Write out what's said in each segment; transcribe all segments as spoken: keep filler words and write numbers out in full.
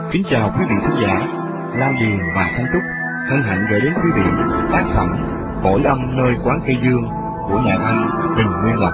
Kính chào quý vị khán giả, Lao Điền và Thanh Trúc hân hạnh gửi đến quý vị tác phẩm Cõi âm nơi quán cây dương của nhà văn Huỳnh Nguyên Lộc.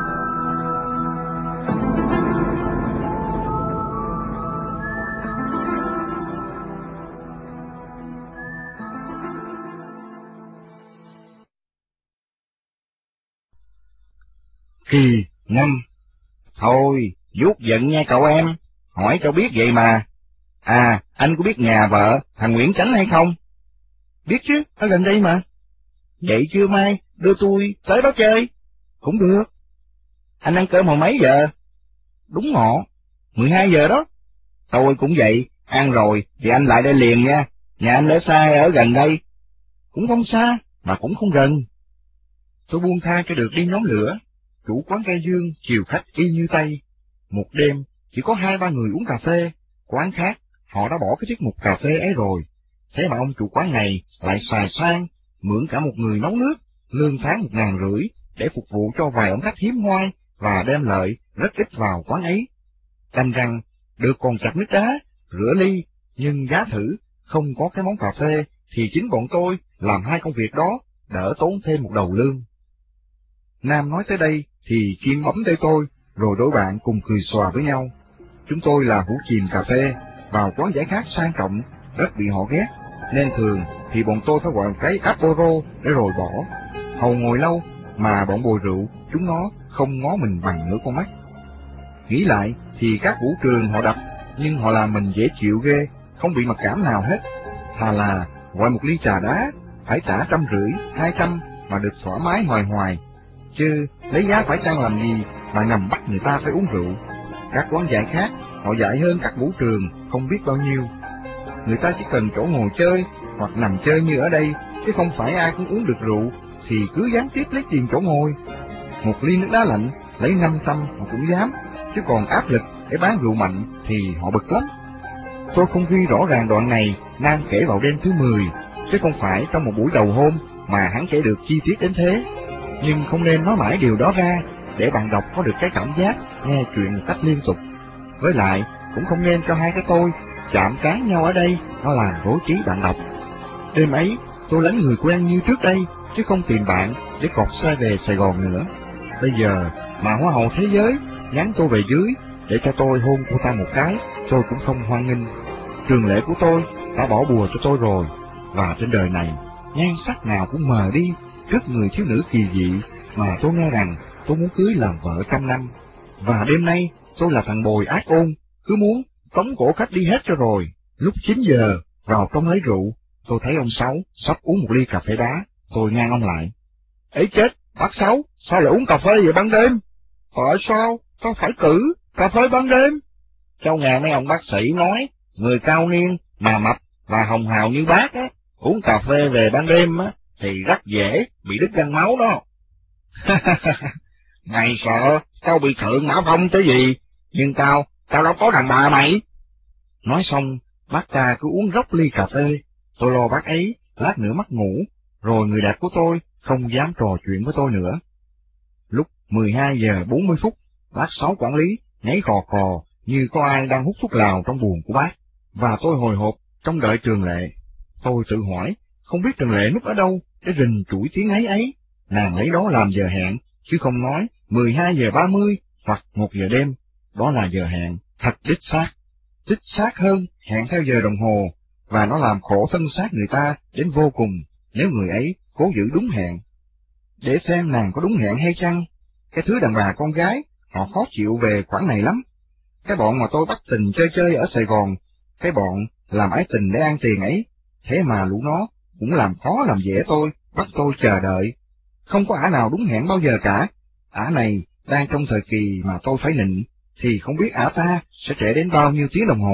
Kỳ năm. Thôi, vuốt giận nha cậu em, hỏi cho biết vậy mà. À, anh có biết nhà vợ thằng Nguyễn Chánh hay không? Biết chứ, ở gần đây mà. Vậy chưa mai, đưa tôi tới đó chơi. Cũng được. Anh ăn cơm hồi mấy giờ? Đúng ngọ, mười hai giờ đó. Tôi cũng vậy, ăn rồi thì anh lại đây liền nha. Nhà anh ở xa hay ở gần đây? Cũng không xa, mà cũng không gần. Tôi buông tha cho được đi nhóm lửa. Chủ quán cây dương chiều khách y như Tây. Một đêm chỉ có hai ba người uống cà phê, quán khác họ đã bỏ cái tiết mục cà phê ấy rồi. Thế mà ông chủ quán này lại xài sang, mượn cả một người nấu nước, lương tháng một ngàn rưỡi để phục vụ cho vài ông khách hiếm hoai và đem lợi rất ít vào quán ấy. Đành rằng được còn chặt nước đá, rửa ly, nhưng giá thử không có cái món cà phê thì chính bọn tôi làm hai công việc đó đỡ tốn thêm một đầu lương. Nam nói tới đây thì Kim bấm tay tôi, rồi đôi bạn cùng cười xòa với nhau. Chúng tôi là hũ chìm cà phê, vào quán giải khát sang trọng, rất bị họ ghét, nên thường thì bọn tôi phải gọi một cái Aporo để rồi bỏ. Hầu ngồi lâu, mà bọn bồi rượu, chúng nó không ngó mình bằng nửa con mắt. Nghĩ lại thì các vũ trường họ đập, nhưng họ làm mình dễ chịu ghê, không bị mặc cảm nào hết. Thà là gọi một ly trà đá, phải trả trăm rưỡi, hai trăm mà được thoải mái hoài hoài. Chứ lấy giá phải chăng làm gì mà ngầm bắt người ta phải uống rượu. Các quán giải khác họ dạy hơn các vũ trường không biết bao nhiêu. Người ta chỉ cần chỗ ngồi chơi hoặc nằm chơi như ở đây, chứ không phải ai cũng uống được rượu thì cứ gián tiếp lấy tiền chỗ ngồi. Một ly nước đá lạnh lấy năm trăm họ cũng dám, chứ còn áp lực để bán rượu mạnh thì họ bực lắm. Tôi không ghi rõ ràng đoạn này Nam kể vào đêm thứ mười, chứ không phải trong một buổi đầu hôm mà hắn kể được chi tiết đến thế. Nhưng không nên nói mãi điều đó ra, để bạn đọc có được cái cảm giác nghe chuyện một cách liên tục. Với lại, cũng không nên cho hai cái tôi chạm trán nhau ở đây, nó làm rối trí bạn đọc. Đêm ấy, tôi lánh người quen như trước đây, chứ không tìm bạn để cọt xe về Sài Gòn nữa. Bây giờ, mà Hoa hậu thế giới nhắn tôi về dưới để cho tôi hôn cô ta một cái, tôi cũng không hoan nghênh. Trường lễ của tôi đã bỏ bùa cho tôi rồi, và trên đời này, nhan sắc nào cũng mờ đi trước người thiếu nữ kỳ dị mà tôi nghe rằng tôi muốn cưới làm vợ trăm năm. Và đêm nay tôi là thằng bồi ác ôn, cứ muốn tống cổ khách đi hết cho rồi. Lúc chín giờ vào trong lấy rượu, tôi thấy ông Sáu sắp uống một ly cà phê đá, tôi ngăn ông lại. Ấy chết, bác Sáu, sao lại uống cà phê vậy ban đêm? Tại sao, sao phải cử cà phê ban đêm? Cháu nghe mấy ông bác sĩ nói, người cao niên mà mập và hồng hào như bác á, uống cà phê về ban đêm á thì rất dễ bị đứt gân máu đó. Mày sợ tao bị thượng mã phong tới gì, nhưng tao, tao đâu có đàn bà mày. Nói xong, bác ta cứ uống rốc ly cà phê, tôi lo bác ấy lát nữa mất ngủ, rồi người đẹp của tôi không dám trò chuyện với tôi nữa. Lúc mười hai giờ bốn mươi phút, bác Sáu quản lý nháy khò khò như có ai đang hút thuốc lào trong buồng của bác, và tôi hồi hộp trong đợi Trường Lệ. Tôi tự hỏi, không biết Trường Lệ núp ở đâu để rình chuỗi tiếng ấy ấy, nàng lấy đó làm giờ hẹn, chứ không nói mười hai giờ ba mươi hoặc một giờ đêm, đó là giờ hẹn thật đích xác. Đích xác hơn hẹn theo giờ đồng hồ, và nó làm khổ thân xác người ta đến vô cùng nếu người ấy cố giữ đúng hẹn. Để xem nàng có đúng hẹn hay chăng, cái thứ đàn bà con gái họ khó chịu về khoản này lắm. Cái bọn mà tôi bắt tình chơi chơi ở Sài Gòn, cái bọn làm ái tình để ăn tiền ấy, thế mà lũ nó cũng làm khó làm dễ tôi, bắt tôi chờ đợi. Không có ả nào đúng hẹn bao giờ cả. Ả này đang trong thời kỳ mà tôi phải nịnh, thì không biết ả ta sẽ trễ đến bao nhiêu tiếng đồng hồ.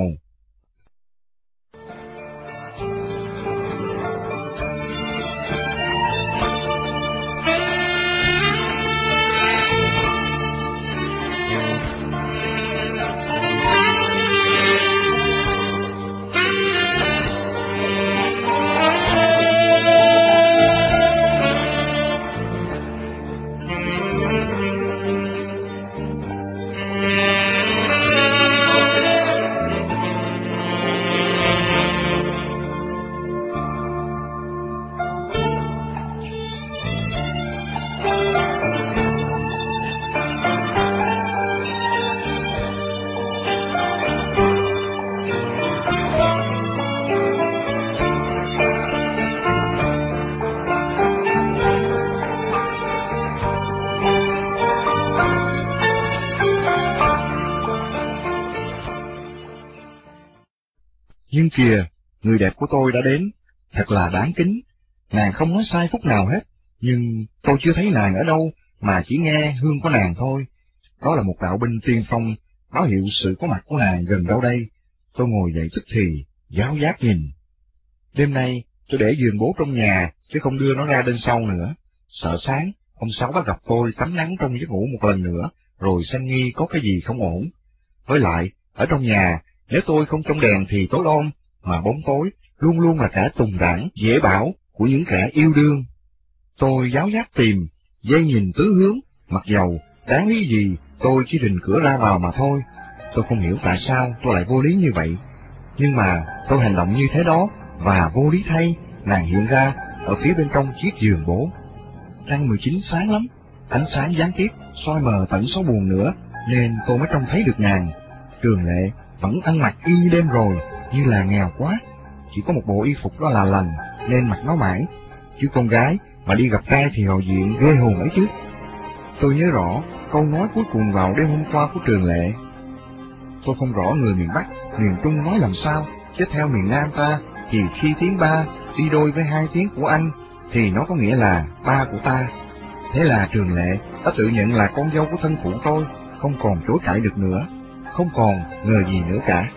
Nhưng kìa, người đẹp của tôi đã đến, thật là đáng kính. Nàng không nói sai phút nào hết, nhưng tôi chưa thấy nàng ở đâu, mà chỉ nghe hương của nàng thôi. Đó là một đạo binh tiên phong, báo hiệu sự có mặt của nàng gần đâu đây. Tôi ngồi dậy tức thì, giáo giác nhìn. Đêm nay, tôi để giường bố trong nhà, chứ không đưa nó ra bên sau nữa. Sợ sáng, ông Sáu bắt gặp tôi tắm nắng trong giấc ngủ một lần nữa, rồi sanh nghi có cái gì không ổn. Với lại, ở trong nhà, nếu tôi không trong đèn thì tối om, mà bóng tối luôn luôn là cả tùng đảng, dễ bảo của những kẻ yêu đương. Tôi giáo giác tìm, dây nhìn tứ hướng, mặc dầu, đáng lý gì, tôi chỉ rình cửa ra vào mà thôi. Tôi không hiểu tại sao tôi lại vô lý như vậy. Nhưng mà tôi hành động như thế đó, và vô lý thay, nàng hiện ra ở phía bên trong chiếc giường bố. Trăng mười chín sáng lắm, ánh sáng gián tiếp soi mờ tận số buồn nữa, nên tôi mới trông thấy được nàng. Trường Lệ vẫn ăn mặc y như đêm rồi, như là nghèo quá. Chỉ có một bộ y phục đó là lành, nên mặc nó mãi. Chứ con gái mà đi gặp trai thì hò diện ghê hồn ấy chứ. Tôi nhớ rõ câu nói cuối cùng vào đêm hôm qua của Trường Lệ. Tôi không rõ người miền Bắc, miền Trung nói làm sao, chứ theo miền Nam ta thì khi tiếng ba đi đôi với hai tiếng của anh thì nó có nghĩa là ba của ta. Thế là Trường Lệ đã tự nhận là con dâu của thân phụ tôi, không còn chối cãi được nữa, không còn ngờ gì nữa cả.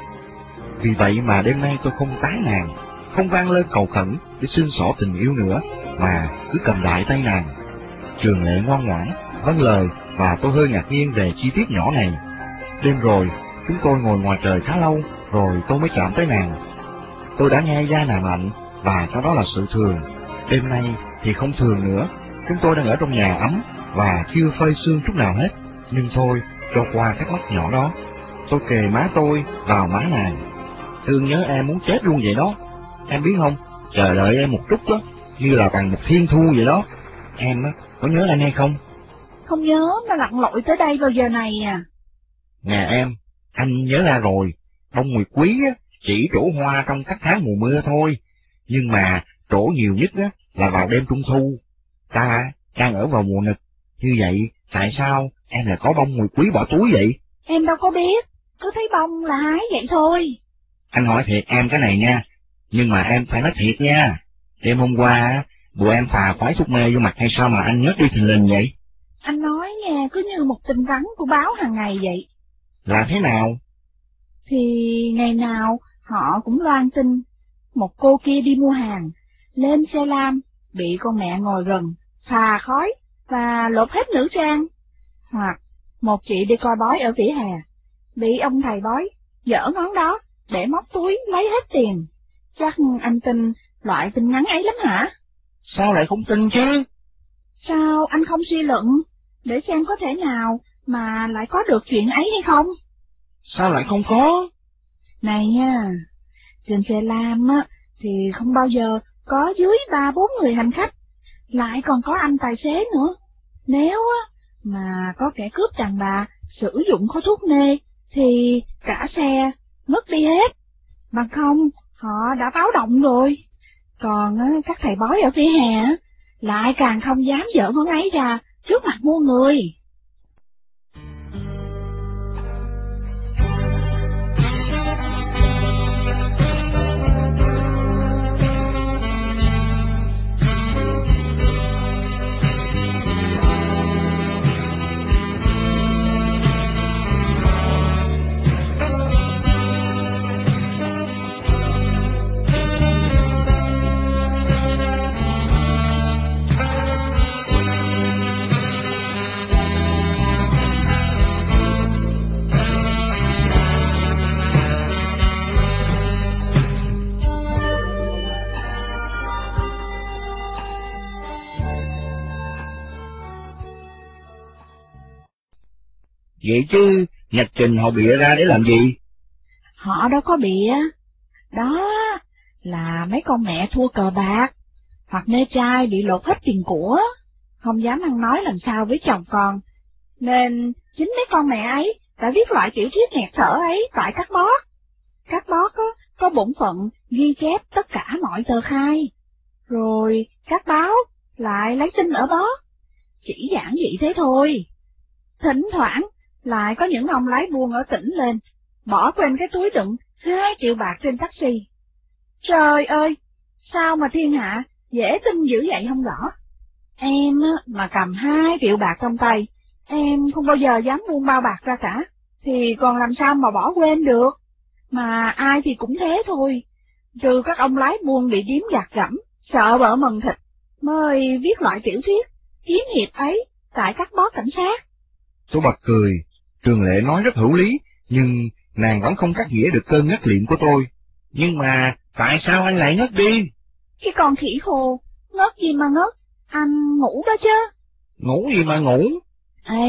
Vì vậy mà đêm nay tôi không tán nàng, không vang lên cầu khẩn để xương xỏ tình yêu nữa, mà cứ cầm đại tay nàng. Trường Lệ ngoan ngoãn, vâng lời, và tôi hơi ngạc nhiên về chi tiết nhỏ này. Đêm rồi, chúng tôi ngồi ngoài trời khá lâu, rồi tôi mới chạm tới nàng. Tôi đã nghe da nàng lạnh, và cho đó là sự thường. Đêm nay thì không thường nữa, chúng tôi đang ở trong nhà ấm, và chưa phơi sương chút nào hết. Nhưng thôi, cho qua các mắt nhỏ đó. Tôi kề má tôi vào má nàng. Thương nhớ em muốn chết luôn vậy đó. Em biết không, chờ đợi em một chút đó, như là bằng một thiên thu vậy đó. Em á, có nhớ anh hay không? Không nhớ, nó lặn lội tới đây vào giờ này à. Nè em, anh nhớ ra rồi, bông nguyệt quý á, chỉ trổ hoa trong các tháng mùa mưa thôi, nhưng mà trổ nhiều nhất á, là vào đêm trung thu. Ta đang ở vào mùa nực, như vậy tại sao em lại có bông nguyệt quý bỏ túi vậy? Em đâu có biết, cứ thấy bông là hái vậy thôi. Anh hỏi thiệt em cái này nha, nhưng mà em phải nói thiệt nha. Đêm hôm qua, bộ em phà khoái thuốc mê vô mặt hay sao mà anh nhớ đi thình lình vậy? Anh nói nghe cứ như một tin vắn của báo hàng ngày vậy. Là thế nào? Thì ngày nào họ cũng loan tin, một cô kia đi mua hàng, lên xe lam, bị con mẹ ngồi gần, phà khói và lột hết nữ trang. Hoặc một chị đi coi bói ở vỉa hè, bị ông thầy bói giở ngón đó để móc túi lấy hết tiền. Chắc anh tin loại tin ngắn ấy lắm hả? Sao lại không tin chứ? Sao anh không suy luận, để xem có thể nào mà lại có được chuyện ấy hay không? Sao lại không có? Này nha, trên xe lam á, thì không bao giờ có dưới ba bốn người hành khách, lại còn có anh tài xế nữa. Nếu á, mà có kẻ cướp đàn bà sử dụng khói thuốc mê, thì cả xe mất đi hết. Bằng không, họ đã báo động rồi. Còn á, các thầy bói ở vỉa hè á, lại càng không dám dở ngón ấy ra trước mặt muôn người. Vậy chứ, nhật trình họ bịa ra để làm gì? Họ đâu có bịa. Đó là mấy con mẹ thua cờ bạc, hoặc mê trai bị lột hết tiền của, không dám ăn nói làm sao với chồng con. Nên chính mấy con mẹ ấy đã viết loại tiểu thuyết nghẹt thở ấy tại các bót. Các bót có, có bổn phận ghi chép tất cả mọi tờ khai. Rồi các báo lại lấy tin ở bót. Chỉ giản dị thế thôi. Thỉnh thoảng lại có những ông lái buôn ở tỉnh lên, bỏ quên cái túi đựng Hai triệu bạc trên taxi. Trời ơi, sao mà thiên hạ dễ tin dữ vậy không rõ. Em mà cầm hai triệu bạc trong tay, em không bao giờ dám buông bao bạc ra cả, thì còn làm sao mà bỏ quên được. Mà ai thì cũng thế thôi, trừ các ông lái buôn bị điếm gạt gẫm, sợ bợ mần thịt, mới viết loại tiểu thuyết kiếm hiệp ấy tại các bó cảnh sát. Tôi bật cười, Trường Lệ nói rất hữu lý, nhưng nàng vẫn không cắt nghĩa được cơn ngất liệm của tôi. Nhưng mà tại sao anh lại ngất đi? Cái con khỉ khô, ngất gì mà ngất, anh ngủ đó chứ. Ngủ gì mà ngủ? Ê,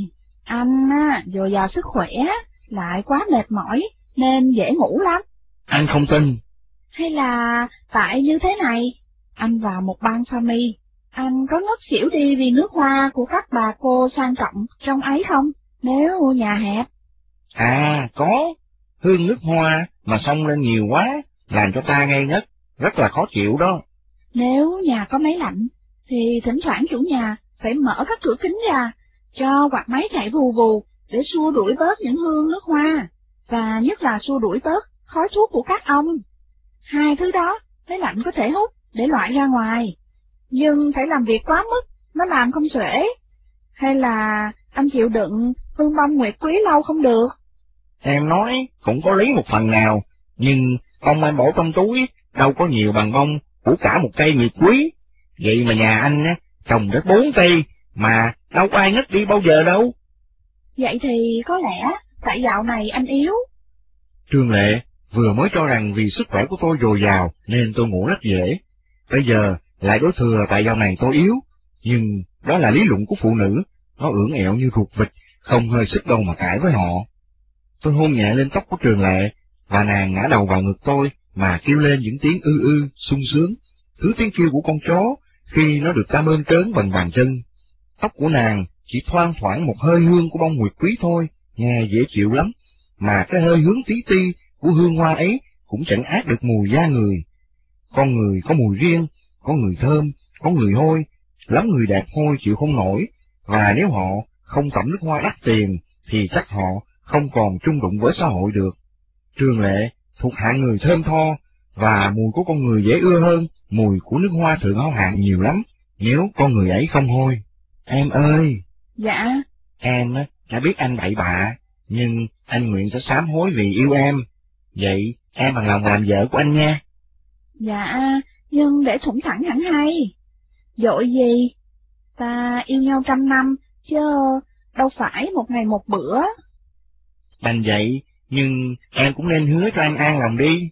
anh á, dồi dào sức khỏe, lại quá mệt mỏi, nên dễ ngủ lắm. Anh không tin. Hay là tại như thế này, anh vào một bang pha mi, anh có ngất xỉu đi vì nước hoa của các bà cô sang trọng trong ấy không, nếu nhà hẹp? À, có, hương nước hoa mà xông lên nhiều quá, làm cho ta ngây ngất, rất là khó chịu đó. Nếu nhà có máy lạnh, thì thỉnh thoảng chủ nhà phải mở các cửa kính ra, cho quạt máy chạy vù vù để xua đuổi bớt những hương nước hoa, và nhất là xua đuổi bớt khói thuốc của các ông. Hai thứ đó máy lạnh có thể hút để loại ra ngoài, nhưng phải làm việc quá mức, nó làm không xuể. Hay là anh chịu đựng hương bông nguyệt quý lâu không được? Em nói cũng có lý một phần nào, nhưng bông em bỏ trong túi đâu có nhiều bằng bông của cả một cây nguyệt quý. Vậy mà nhà anh á, trồng đến bốn cây, mà đâu có ai ngất đi bao giờ đâu. Vậy thì có lẽ tại dạo này anh yếu. Trương Lệ vừa mới cho rằng vì sức khỏe của tôi dồi dào nên tôi ngủ rất dễ. Bây giờ lại đối thừa tại dạo này tôi yếu. Nhưng đó là lý luận của phụ nữ, nó ưỡn ẹo như ruột vịt, không hơi sức đâu mà cãi với họ. Tôi hôn nhẹ lên tóc của Trường Lệ, và nàng ngã đầu vào ngực tôi mà kêu lên những tiếng ư ư, sung sướng, thứ tiếng kêu của con chó khi nó được ta mơn trớn bằng bàn chân. Tóc của nàng chỉ thoang thoảng một hơi hương của bông nguyệt quý thôi, nghe dễ chịu lắm, mà cái hơi hướng tí ti của hương hoa ấy cũng chẳng át được mùi da người. Con người có mùi riêng, có người thơm, có người hôi, lắm người đẹp hôi chịu không nổi, và nếu họ không tẩm nước hoa đắt tiền, thì chắc họ không còn chung đụng với xã hội được. Trường Lệ thuộc hạng người thơm tho, và mùi của con người dễ ưa hơn mùi của nước hoa thượng hảo hạng nhiều lắm, nếu con người ấy không hôi. Em ơi! Dạ? Em đã biết anh bậy bạ, nhưng anh nguyện sẽ sám hối vì yêu em. Vậy em bằng lòng làm vợ của anh nha. Dạ, nhưng để thủng thẳng hẳn hay. Dội gì? Ta yêu nhau trăm năm, chứ đâu phải một ngày một bữa. Đành vậy, nhưng em cũng nên hứa cho anh an lòng đi.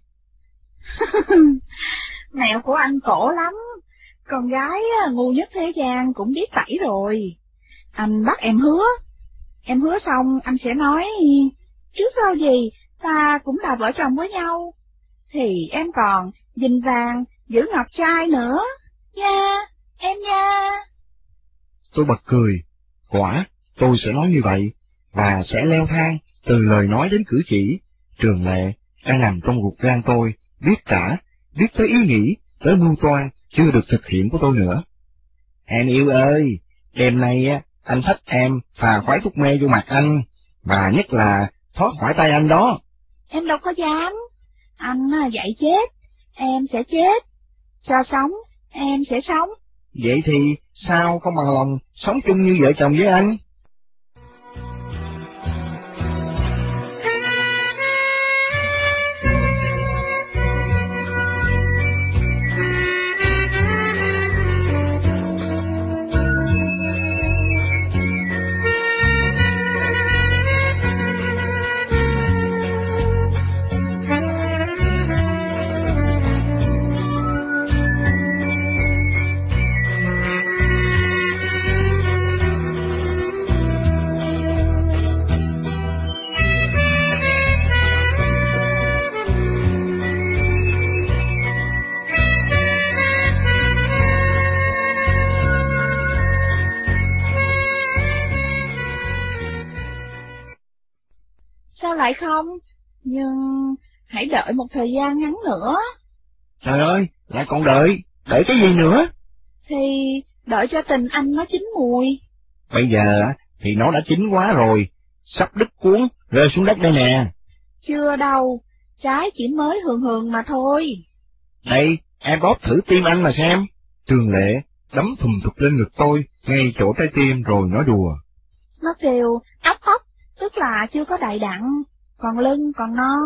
Mẹo của anh cổ lắm, con gái ngu nhất thế gian cũng biết tẩy rồi. Anh bắt em hứa, em hứa xong anh sẽ nói, trước sau gì ta cũng là vợ chồng với nhau, thì em còn dinh vàng giữ ngọc trai nữa, nha, em nha. Tôi bật cười, quả, tôi sẽ nói như vậy, và sẽ leo thang từ lời nói đến cử chỉ. Trường Lệ đang nằm trong ruột gan tôi, biết cả, biết tới ý nghĩ, tới mưu toan chưa được thực hiện của tôi nữa. Em yêu ơi, đêm nay á, anh thách em phà khoái thuốc mê vô mặt anh, và nhất là thoát khỏi tay anh đó. Em đâu có dám, anh dạy chết, em sẽ chết, cho sống, em sẽ sống. Vậy thì sao không bằng lòng sống chung như vợ chồng với anh? Sao lại không? Nhưng hãy đợi một thời gian ngắn nữa. Trời ơi, lại còn đợi, đợi cái gì nữa? Thì đợi cho tình anh nó chín mùi. Bây giờ thì nó đã chín quá rồi, sắp đứt cuống, rơi xuống đất đây nè. Chưa đâu, trái chỉ mới hường hường mà thôi. Đây, em bóp thử tim anh mà xem. Trường Lệ đấm thùm thụp lên ngực tôi, ngay chỗ trái tim rồi nói đùa. Nó kêu óc óc, tức là chưa có đầy đặn, còn lưng còn non.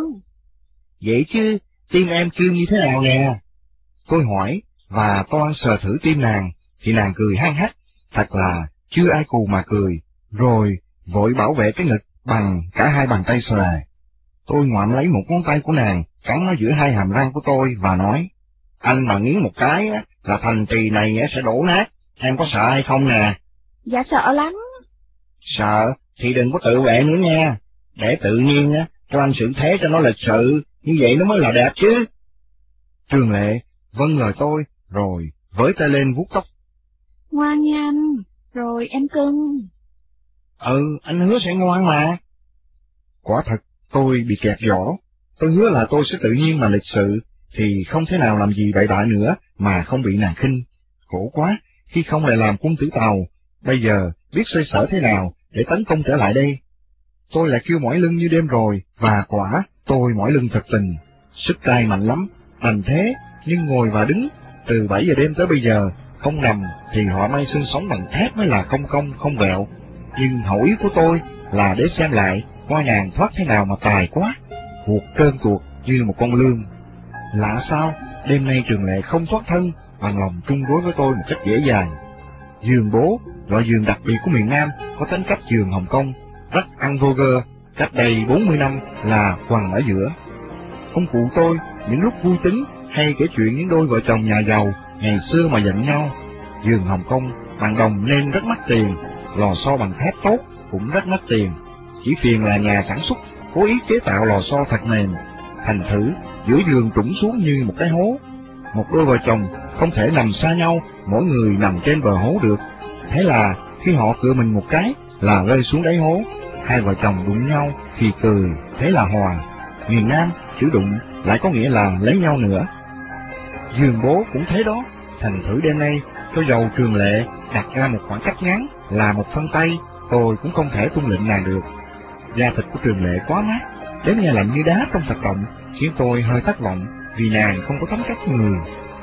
Vậy chứ, tim em kêu như thế nào nè? Tôi hỏi, và toan sờ thử tim nàng, thì nàng cười hăng hắc, thật là chưa ai cù mà cười, rồi vội bảo vệ cái ngực bằng cả hai bàn tay xòe. Tôi ngoạm lấy một ngón tay của nàng, cắn nó giữa hai hàm răng của tôi và nói, anh mà nghiến một cái á, là thành trì này sẽ đổ nát, em có sợ hay không nè? Dạ sợ lắm. Sợ thì đừng có tự vệ nữa nha, để tự nhiên á, cho anh sự thế cho nó lịch sự, như vậy nó mới là đẹp chứ. Trường Lệ vâng lời tôi, rồi với tay lên vuốt tóc. Ngoan nha anh, rồi em cưng. Ừ, anh hứa sẽ ngoan mà. Quả thật, tôi bị kẹt vỏ. Tôi hứa là tôi sẽ tự nhiên mà lịch sự, thì không thể nào làm gì bậy bạ nữa mà không bị nàng khinh. Khổ quá, khi không lại làm quân tử tàu, bây giờ biết xoay sở thế nào để tấn công trở lại đây. Tôi lại kêu mỏi lưng như đêm rồi, và quả tôi mỏi lưng thật tình. Sức trai mạnh lắm, đành thế, nhưng ngồi và đứng, từ bảy giờ đêm tới bây giờ, không nằm thì họ may xương sống bằng thép mới là không công không vẹo. Nhưng hậu ý của tôi là để xem lại coi nàng thoát thế nào mà tài quá, cuộc trơn tuột như một con lươn. Lạ sao, đêm nay Trường Lệ không thoát thân, bằng lòng chung đối với tôi một cách dễ dàng. Giường bố, loại giường đặc biệt của miền Nam, có tính cách giường Hồng Kông, rất ăn vô gơ, cách đây bốn mươi năm là quằn ở giữa. Ông cụ tôi, những lúc vui tính hay kể chuyện những đôi vợ chồng nhà giàu ngày xưa mà giận nhau. Giường Hồng Kông bằng đồng nên rất mắc tiền, lò xo bằng thép tốt cũng rất mắc tiền. Chỉ phiền là nhà sản xuất cố ý chế tạo lò xo thật mềm, thành thử giữa giường trũng xuống như một cái hố. Một đôi vợ chồng không thể nằm xa nhau, mỗi người nằm trên bờ hố được. Thế là khi họ cựa mình một cái là rơi xuống đáy hố. Hai vợ chồng đụng nhau thì cười, thế là hòa. Miền Nam chữ đụng lại có nghĩa là lấy nhau nữa. Giường bố cũng thế đó, thành thử đêm nay cho dầu Trường Lệ đặt ra một khoảng cách ngắn là một phân tay, tôi cũng không thể tuân lệnh nàng được. Da thịt của Trường Lệ quá mát, đến nghe lạnh như đá trong thạch động, khiến tôi hơi thất vọng vì nàng không có tấm cách người.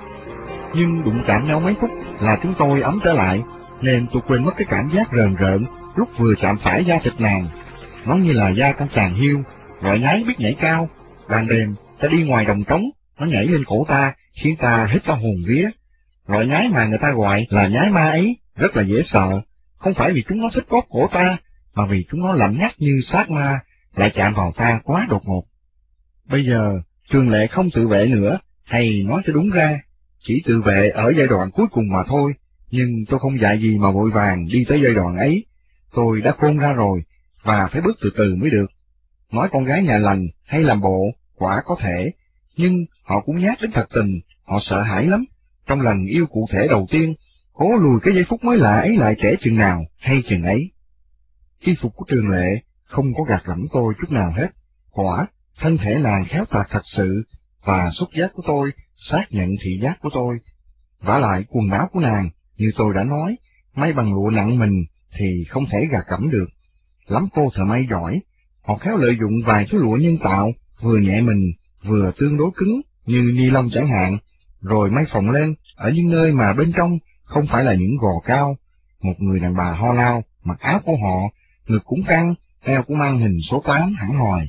Nhưng đụng chạm nhau mấy phút là chúng tôi ấm trở lại, nên tôi quên mất cái cảm giác rờn rợn lúc vừa chạm phải da thịt nàng. Nó như là da con chàng hiêu, loại nhái biết nhảy cao. Ban đêm ta đi ngoài đồng trống, nó nhảy lên cổ ta, khiến ta hít ta hồn vía. Loại nhái mà người ta gọi là nhái ma ấy rất là dễ sợ, không phải vì chúng nó thích bóp cổ ta, mà vì chúng nó lạnh ngắt như xác ma, lại chạm vào ta quá đột ngột. Bây giờ Trường Lệ không tự vệ nữa, hay nói cho đúng ra, chỉ tự vệ ở giai đoạn cuối cùng mà thôi. Nhưng tôi không dạy gì mà vội vàng đi tới giai đoạn ấy. Tôi đã khôn ra rồi, và phải bước từ từ mới được. Nói con gái nhà lành hay làm bộ, quả có thể, nhưng họ cũng nhát đến thật tình, họ sợ hãi lắm. Trong lần yêu cụ thể đầu tiên, cố lùi cái giây phút mới lạ ấy lại trễ chừng nào hay chừng ấy. Y phục của Trường Lệ không có gạt lẫm tôi chút nào hết. Quả, thân thể nàng khéo tạc thật sự, và xúc giác của tôi xác nhận thị giác của tôi. Vả lại quần áo của nàng, như tôi đã nói, may bằng lụa nặng mình thì không thể gạt gẫm được. Lắm cô thợ may giỏi, họ khéo lợi dụng vài thứ lụa nhân tạo, vừa nhẹ mình, vừa tương đối cứng, như ni lông chẳng hạn, rồi may phồng lên ở những nơi mà bên trong không phải là những gò cao. Một người đàn bà ho lao, mặc áo của họ, ngực cũng căng, eo cũng mang hình số tám hẳn hòi.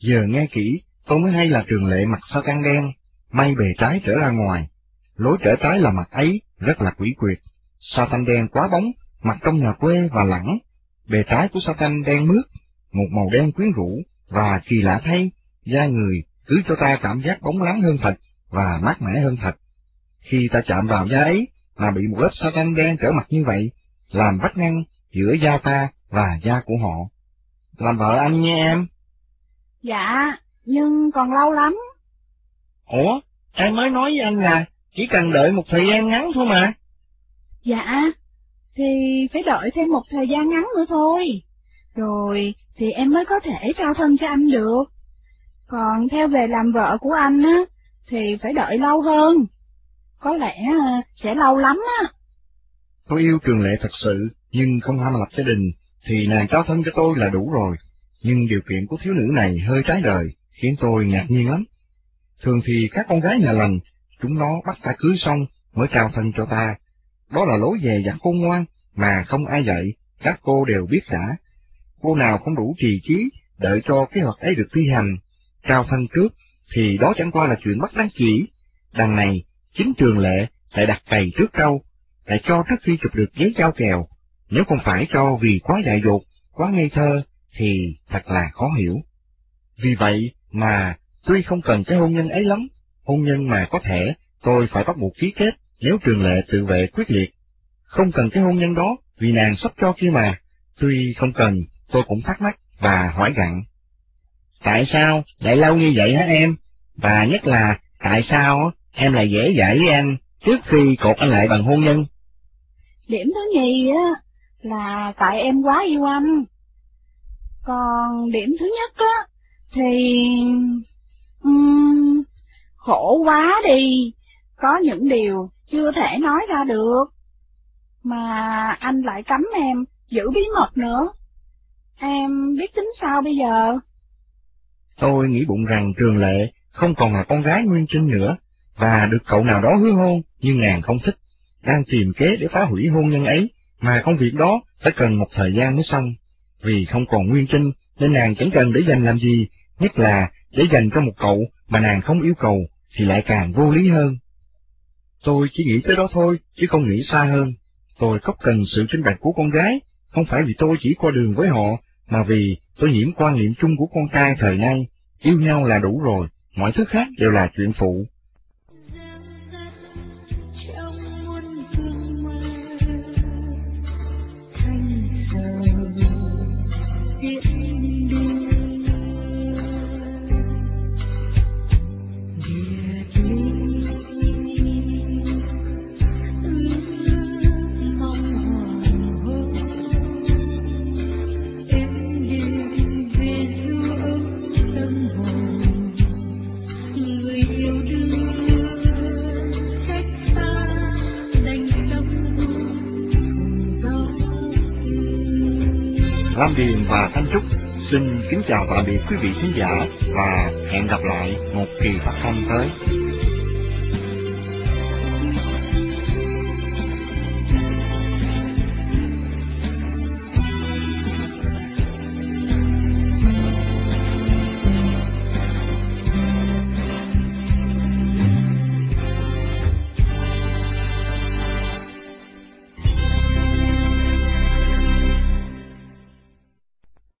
Giờ nghe kỹ, tôi mới hay là Trường Lệ mặc sa tan đen, may bề trái trở ra ngoài. Lối trở trái là mặt ấy, rất là quỷ quyệt. Sa tan đen quá bóng, mặc trong nhà quê và lẳng. Bề trái của sa tan đen mướt, một màu đen quyến rũ, và kỳ lạ thay, da người cứ cho ta cảm giác bóng láng hơn thật và mát mẻ hơn thật. Khi ta chạm vào da ấy, mà bị một lớp sa tan đen trở mặt như vậy, làm vách ngăn giữa da ta và da của họ. Làm vợ anh nha em. Dạ, nhưng còn lâu lắm. Ủa, em mới nói với anh là chỉ cần đợi một thời gian ngắn thôi mà. Dạ, thì phải đợi thêm một thời gian ngắn nữa thôi. Rồi thì em mới có thể trao thân cho anh được. Còn theo về làm vợ của anh á, thì phải đợi lâu hơn. Có lẽ sẽ lâu lắm á. Tôi yêu Trường Lệ thật sự, nhưng không ham lập gia đình, thì nàng trao thân cho tôi là đủ rồi. Nhưng điều kiện của thiếu nữ này hơi trái đời, khiến tôi ngạc nhiên lắm. Thường thì các con gái nhà lành, chúng nó bắt ta cưới xong mới trao thân cho ta. Đó là lối về dặn khôn ngoan, mà không ai dạy, các cô đều biết cả. Cô nào không đủ trì trí, đợi cho kế hoạch ấy được thi hành, trao thân trước, thì đó chẳng qua là chuyện bất đắc chỉ. Đằng này, chính Trường Lệ lại đặt cày trước trâu, lại cho trước khi chụp được giấy trao kèo. Nếu không phải cho vì quá dại dột, quá ngây thơ, thì thật là khó hiểu. Vì vậy mà, tuy không cần cái hôn nhân ấy lắm, hôn nhân mà có thể tôi phải bắt buộc ký kết nếu Trường Lệ tự vệ quyết liệt. Không cần cái hôn nhân đó, vì nàng sắp cho kia mà. Tuy không cần, tôi cũng thắc mắc và hỏi gặng. Tại sao lại lâu như vậy hả em? Và nhất là, tại sao em lại dễ dãi với anh trước khi cột anh lại bằng hôn nhân? Điểm thứ nhì á, là tại em quá yêu anh. Còn điểm thứ nhất á, thì... Um, khổ quá đi, có những điều chưa thể nói ra được. Mà anh lại cấm em giữ bí mật nữa. Em biết tính sao bây giờ? Tôi nghĩ bụng rằng Trường Lệ không còn là con gái nguyên trinh nữa, và được cậu nào đó hứa hôn nhưng nàng không thích, đang tìm kế để phá hủy hôn nhân ấy, mà công việc đó phải cần một thời gian mới xong. Vì không còn nguyên trinh nên nàng chẳng cần để dành làm gì, nhất là để dành cho một cậu mà nàng không yêu cầu thì lại càng vô lý hơn. Tôi chỉ nghĩ tới đó thôi, chứ không nghĩ xa hơn. Tôi không cần sự tranh bạch của con gái, không phải vì tôi chỉ qua đường với họ, mà vì tôi nhiễm quan niệm chung của con trai thời nay, yêu nhau là đủ rồi, mọi thứ khác đều là chuyện phụ. Lam Điền và Thanh Trúc xin kính chào tạm biệt quý vị khán giả và hẹn gặp lại một kỳ phát thanh tới.